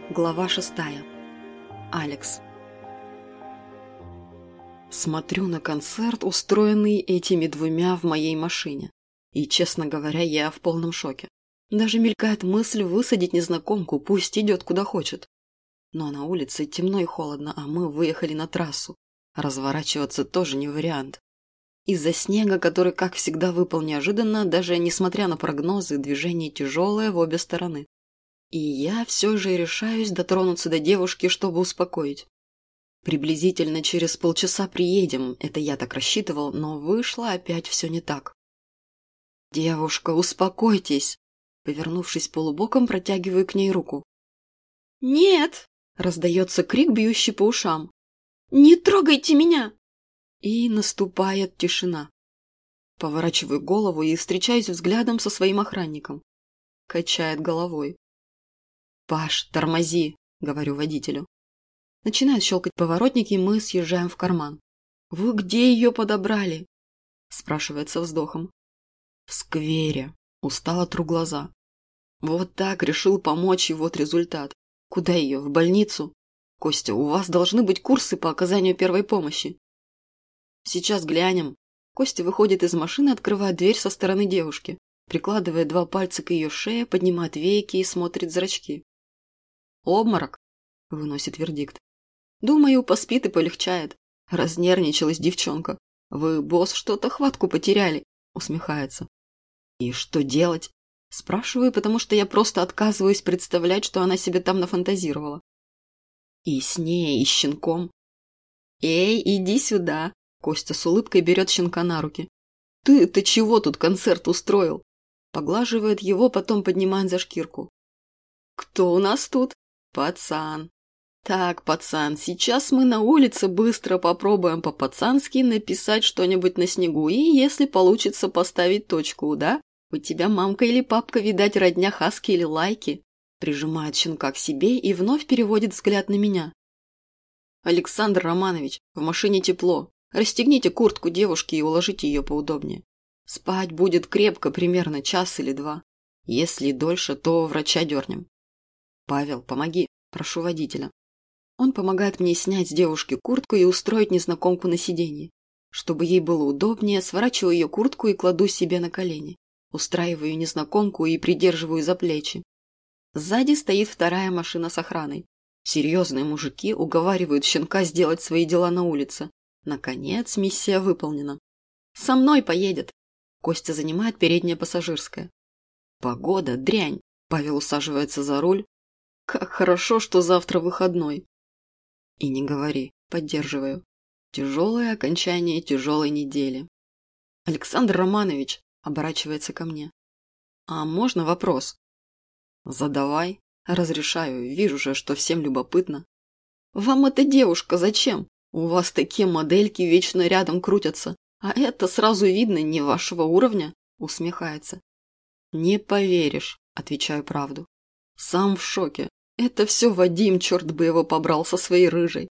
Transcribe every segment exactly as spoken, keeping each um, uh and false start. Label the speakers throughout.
Speaker 1: Глава шестая. Алекс. Смотрю на концерт, устроенный этими двумя в моей машине. И, честно говоря, я в полном шоке. Даже мелькает мысль высадить незнакомку, пусть идет куда хочет. Но на улице темно и холодно, а мы выехали на трассу. Разворачиваться тоже не вариант. Из-за снега, который, как всегда, выпал неожиданно, даже несмотря на прогнозы, движение тяжелое в обе стороны. И я все же решаюсь дотронуться до девушки, чтобы успокоить. Приблизительно через полчаса приедем, это я так рассчитывал, но вышло опять все не так. «Девушка, успокойтесь!» Повернувшись полубоком, протягиваю к ней руку.
Speaker 2: «Нет!» –
Speaker 1: раздается крик, бьющий по ушам.
Speaker 2: «Не трогайте меня!»
Speaker 1: И наступает тишина. Поворачиваю голову и встречаюсь взглядом со своим охранником. Качает головой. «Паш, тормози!» – говорю водителю. Начинают щелкать поворотники, и мы съезжаем в карман. «Вы где ее подобрали?» – спрашивает со вздохом. «В сквере». Устало тру глаза. Вот так решил помочь, и вот результат. Куда ее? В больницу? Костя, у вас должны быть курсы по оказанию первой помощи. Сейчас глянем. Костя выходит из машины, открывает дверь со стороны девушки. Прикладывает два пальца к ее шее, поднимает веки и смотрит в зрачки. «Обморок», – выносит вердикт. «Думаю, поспит и полегчает». Разнервничалась девчонка. «Вы, босс, что-то хватку потеряли», – усмехается. «И что делать?» – спрашиваю, потому что я просто отказываюсь представлять, что она себе там нафантазировала. И с ней, и с щенком. «Эй, иди сюда!» – Костя с улыбкой берет щенка на руки. «Ты, ты чего тут концерт устроил?» Поглаживает его, потом поднимает за шкирку. «Кто у нас тут?» «Пацан». «Так, пацан, сейчас мы на улице быстро попробуем по-пацански написать что-нибудь на снегу и, если получится, поставить точку, да? У тебя мамка или папка, видать, родня хаски или лайки». Прижимает щенка к себе и вновь переводит взгляд на меня. «Александр Романович, в машине тепло. Расстегните куртку девушки и уложите ее поудобнее. Спать будет крепко, примерно час или два. Если дольше, то врача дернем. Павел, помоги, прошу водителя». Он помогает мне снять с девушки куртку и устроить незнакомку на сиденье. Чтобы ей было удобнее, сворачиваю ее куртку и кладу себе на колени. Устраиваю незнакомку и придерживаю за плечи. Сзади стоит вторая машина с охраной. Серьезные мужики уговаривают щенка сделать свои дела на улице. Наконец, миссия выполнена. «Со мной поедет!» Костя занимает переднее пассажирское. «Погода, дрянь!» Павел усаживается за руль. «Как хорошо, что завтра выходной!» «И не говори, поддерживаю. Тяжелое окончание тяжелой недели». «Александр Романович!» Оборачивается ко мне. «А можно вопрос?» «Задавай. Разрешаю. Вижу же, что всем любопытно». «Вам эта девушка зачем? У вас такие модельки вечно рядом крутятся. А это сразу видно не вашего уровня», усмехается. «Не поверишь», отвечаю правду. «Сам в шоке. Это все Вадим, черт бы его побрал, со своей рыжей».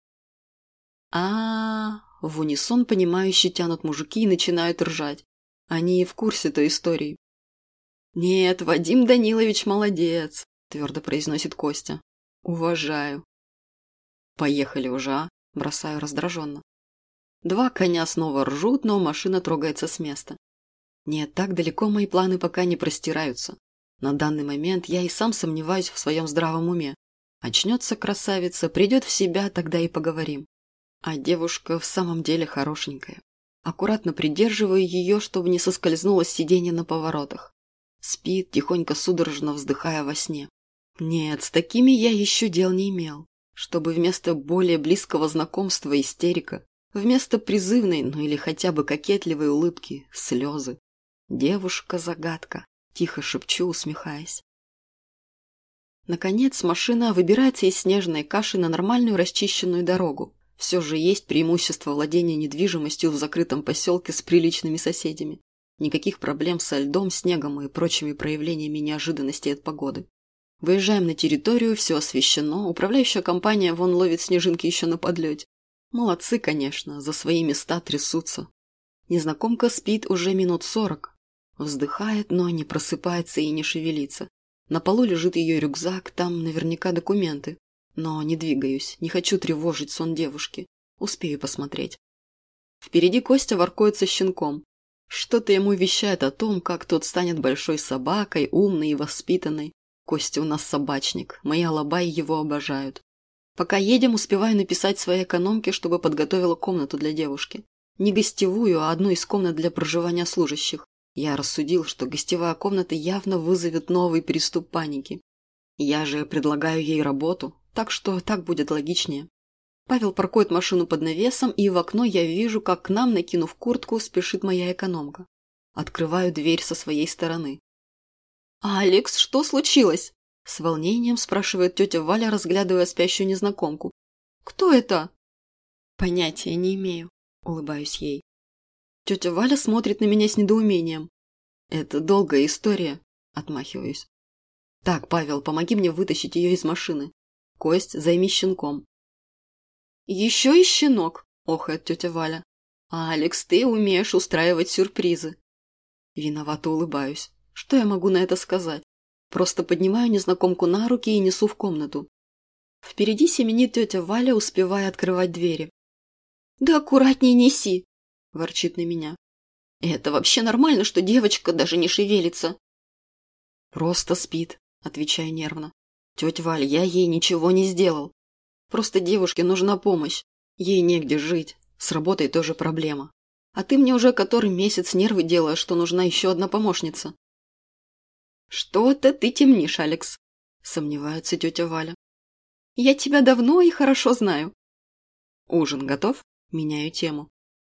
Speaker 1: А-а-а, в унисон понимающе тянут мужики и начинают ржать. Они и в курсе той истории. «Нет, Вадим Данилович молодец», твердо произносит Костя. «Уважаю». «Поехали уже, а?» Бросаю раздраженно. Два коня снова ржут, но машина трогается с места. Нет, так далеко мои планы пока не простираются. На данный момент я и сам сомневаюсь в своем здравом уме. Очнется красавица, придет в себя, тогда и поговорим. А девушка в самом деле хорошенькая. Аккуратно придерживаю ее, чтобы не соскользнуло с сиденья на поворотах. Спит, тихонько судорожно вздыхая во сне. Нет, с такими я еще дел не имел. Чтобы вместо более близкого знакомства истерика, вместо призывной, ну или хотя бы кокетливой улыбки, слезы. Девушка-загадка. Тихо шепчу, усмехаясь. Наконец машина выбирается из снежной каши на нормальную расчищенную дорогу. Все же есть преимущество владения недвижимостью в закрытом поселке с приличными соседями. Никаких проблем со льдом, снегом и прочими проявлениями неожиданностей от погоды. Выезжаем на территорию, все освещено, управляющая компания вон ловит снежинки еще на подлете. Молодцы, конечно, за свои места трясутся. Незнакомка спит уже минут сорок. Вздыхает, но не просыпается и не шевелится. На полу лежит ее рюкзак, там наверняка документы. Но не двигаюсь, не хочу тревожить сон девушки. Успею посмотреть. Впереди Костя воркует со щенком. Что-то ему вещает о том, как тот станет большой собакой, умной и воспитанной. Костя у нас собачник, мои алабаи его обожают. Пока едем, успеваю написать своей экономке, чтобы подготовила комнату для девушки. Не гостевую, а одну из комнат для проживания служащих. Я рассудил, что гостевая комната явно вызовет новый приступ паники. Я же предлагаю ей работу, так что так будет логичнее. Павел паркует машину под навесом, и в окно я вижу, как к нам, накинув куртку, спешит моя экономка. Открываю дверь со своей стороны. «Алекс, что случилось?» – с волнением спрашивает тетя Валя, разглядывая спящую незнакомку. «Кто это?» «Понятия не имею», – улыбаюсь ей. Тетя Валя смотрит на меня с недоумением. «Это долгая история», – отмахиваюсь. «Так, Павел, помоги мне вытащить ее из машины. Кость, займись щенком». «Еще и щенок», – охает тетя Валя. «Алекс, ты умеешь устраивать сюрпризы». Виновато улыбаюсь. Что я могу на это сказать? Просто поднимаю незнакомку на руки и несу в комнату. Впереди семенит тетя Валя, успевая открывать двери. «Да аккуратней неси!» – ворчит на меня. «Это вообще нормально, что девочка даже не шевелится?» «Просто спит», – отвечаю нервно. «Тетя Валя, я ей ничего не сделал. Просто девушке нужна помощь. Ей негде жить. С работой тоже проблема. А ты мне уже который месяц нервы делаешь, что нужна еще одна помощница». «Что-то ты темнишь, Алекс», – сомневается тетя Валя. «Я тебя давно и хорошо знаю». «Ужин готов?» – меняю тему.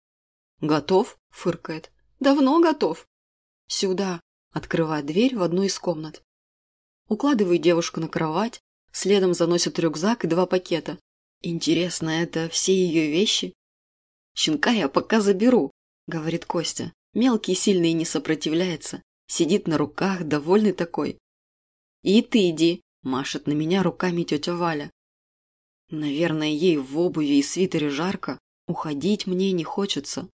Speaker 1: «Готов?» – фыркает. «Давно готов». «Сюда», – открывает дверь в одну из комнат. Укладываю девушку на кровать, следом заносит рюкзак и два пакета. Интересно, это все ее вещи? «Щенка я пока заберу», – говорит Костя. Мелкий, сильный и не сопротивляется. Сидит на руках, довольный такой. «И ты иди», – машет на меня руками тетя Валя. Наверное, ей в обуви и свитере жарко. Уходить мне не хочется.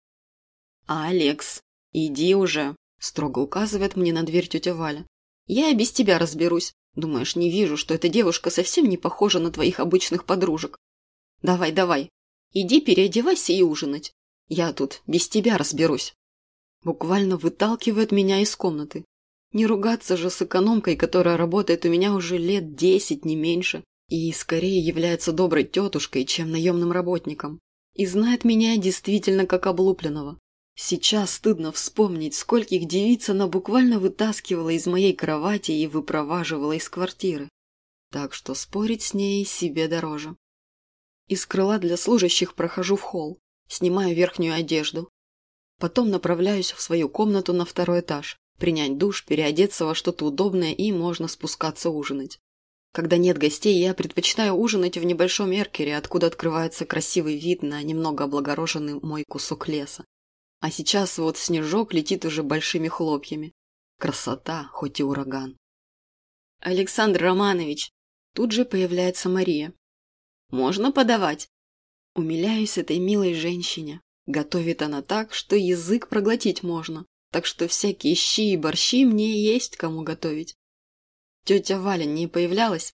Speaker 1: «Алекс, иди уже», – строго указывает мне на дверь тетя Валя. «Я и без тебя разберусь. Думаешь, не вижу, что эта девушка совсем не похожа на твоих обычных подружек? Давай, давай, иди переодевайся и ужинать. Я тут без тебя разберусь». Буквально выталкивает меня из комнаты. Не ругаться же с экономкой, которая работает у меня уже лет десять, не меньше, и скорее является доброй тетушкой, чем наемным работником. И знает меня действительно как облупленного. Сейчас стыдно вспомнить, скольких девиц она буквально вытаскивала из моей кровати и выпроваживала из квартиры. Так что спорить с ней себе дороже. Из крыла для служащих прохожу в холл, снимаю верхнюю одежду. Потом направляюсь в свою комнату на второй этаж, принять душ, переодеться во что-то удобное и можно спускаться ужинать. Когда нет гостей, я предпочитаю ужинать в небольшом эркере, откуда открывается красивый вид на немного облагороженный мой кусок леса. А сейчас вот снежок летит уже большими хлопьями. Красота, хоть и ураган. «Александр Романович!» Тут же появляется Мария. «Можно подавать?» Умиляюсь этой милой женщине. Готовит она так, что язык проглотить можно. Так что всякие щи и борщи мне есть кому готовить. Тетя Валя не появлялась?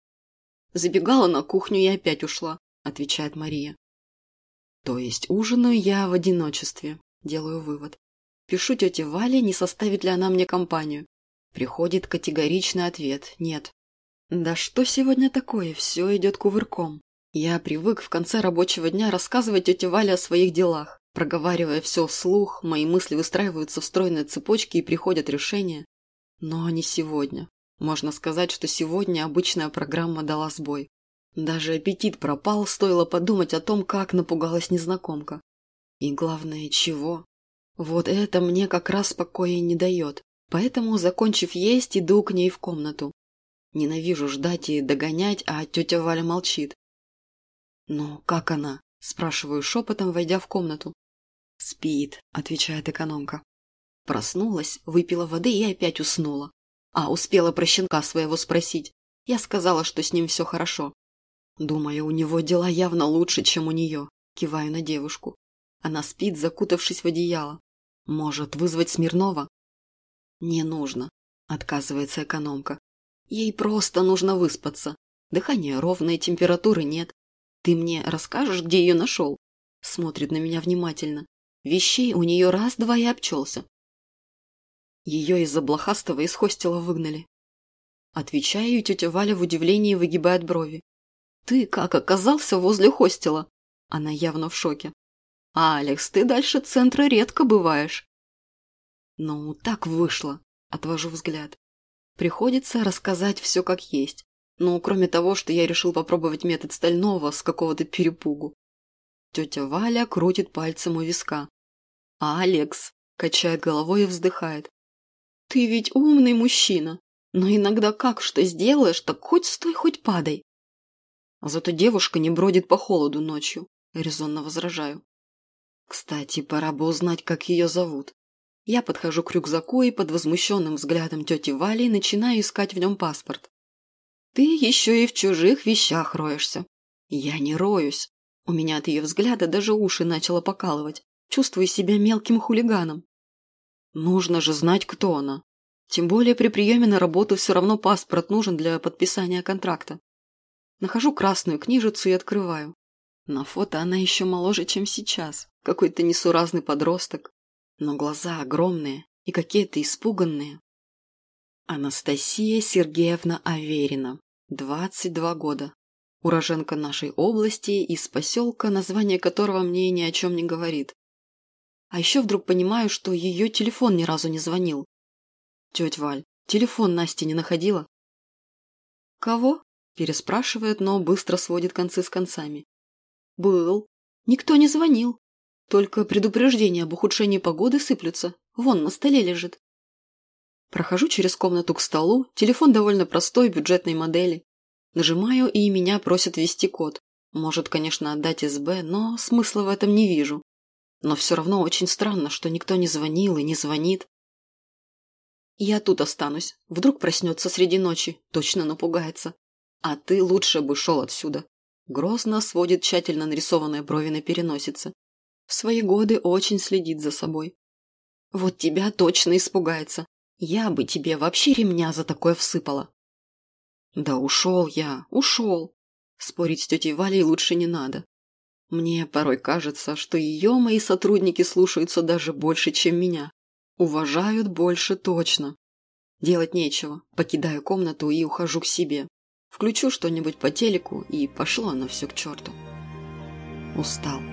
Speaker 1: Забегала на кухню и опять ушла, отвечает Мария. То есть ужинаю я в одиночестве, делаю вывод. Пишу тете Вале, не составит ли она мне компанию. Приходит категоричный ответ – нет. Да что сегодня такое, все идет кувырком. Я привык в конце рабочего дня рассказывать тете Вале о своих делах. Проговаривая все вслух, мои мысли выстраиваются в стройные цепочки и приходят решения. Но не сегодня. Можно сказать, что сегодня обычная программа дала сбой. Даже аппетит пропал, стоило подумать о том, как напугалась незнакомка. И главное, чего? Вот это мне как раз покоя не дает. Поэтому, закончив есть, иду к ней в комнату. Ненавижу ждать и догонять, а тетя Валя молчит. «Ну, как она?» – спрашиваю шепотом, войдя в комнату. «Спит», – отвечает экономка. Проснулась, выпила воды и опять уснула. А, успела про щенка своего спросить. Я сказала, что с ним все хорошо. Думаю, у него дела явно лучше, чем у нее. Киваю на девушку. Она спит, закутавшись в одеяло. Может, вызвать Смирнова? Не нужно, отказывается экономка. Ей просто нужно выспаться. Дыхание ровное, температуры нет. Ты мне расскажешь, где ее нашел? Смотрит на меня внимательно. Вещей у нее раз-два и обчелся. Ее из-за блохастого из хостела выгнали. Отвечаю, и тетя Валя в удивлении выгибает брови. Ты как оказался возле хостела? Она явно в шоке. А, Алекс, ты дальше центра редко бываешь. Ну, так вышло. Отвожу взгляд. Приходится рассказать все как есть. Ну, кроме того, что я решил попробовать метод Стального с какого-то перепугу. Тетя Валя крутит пальцем у виска. А Алекс качает головой и вздыхает. Ты ведь умный мужчина. Но иногда как что сделаешь, так хоть стой, хоть падай. Зато девушка не бродит по холоду ночью, резонно возражаю. Кстати, пора бы узнать, как ее зовут. Я подхожу к рюкзаку и под возмущенным взглядом тети Вали начинаю искать в нем паспорт. Ты еще и в чужих вещах роешься. Я не роюсь. У меня от ее взгляда даже уши начало покалывать. Чувствую себя мелким хулиганом. Нужно же знать, кто она. Тем более при приеме на работу все равно паспорт нужен для подписания контракта. Нахожу красную книжицу и открываю. На фото она еще моложе, чем сейчас. Какой-то несуразный подросток. Но глаза огромные и какие-то испуганные. Анастасия Сергеевна Аверина. двадцать два года. Уроженка нашей области из поселка, название которого мне ни о чем не говорит. А еще вдруг понимаю, что ее телефон ни разу не звонил. Тетя Валь, телефон Насти не находила? Кого? Переспрашивает, но быстро сводит концы с концами. Был. Никто не звонил. Только предупреждения об ухудшении погоды сыплются. Вон, на столе лежит. Прохожу через комнату к столу. Телефон довольно простой, бюджетной модели. Нажимаю, и меня просят ввести код. Может, конечно, отдать эс бэ, но смысла в этом не вижу. Но все равно очень странно, что никто не звонил и не звонит. Я тут останусь. Вдруг проснется среди ночи. Точно напугается. А ты лучше бы шел отсюда. Грозно сводит тщательно нарисованные брови на переносице. В свои годы очень следит за собой. Вот тебя точно испугается. Я бы тебе вообще ремня за такое всыпала. Да ушел я, ушел. Спорить с тетей Валей лучше не надо. Мне порой кажется, что ее мои сотрудники слушаются даже больше, чем меня. Уважают больше точно. Делать нечего. Покидаю комнату и ухожу к себе. Включу что-нибудь по телеку, и пошло оно все к черту. Устал.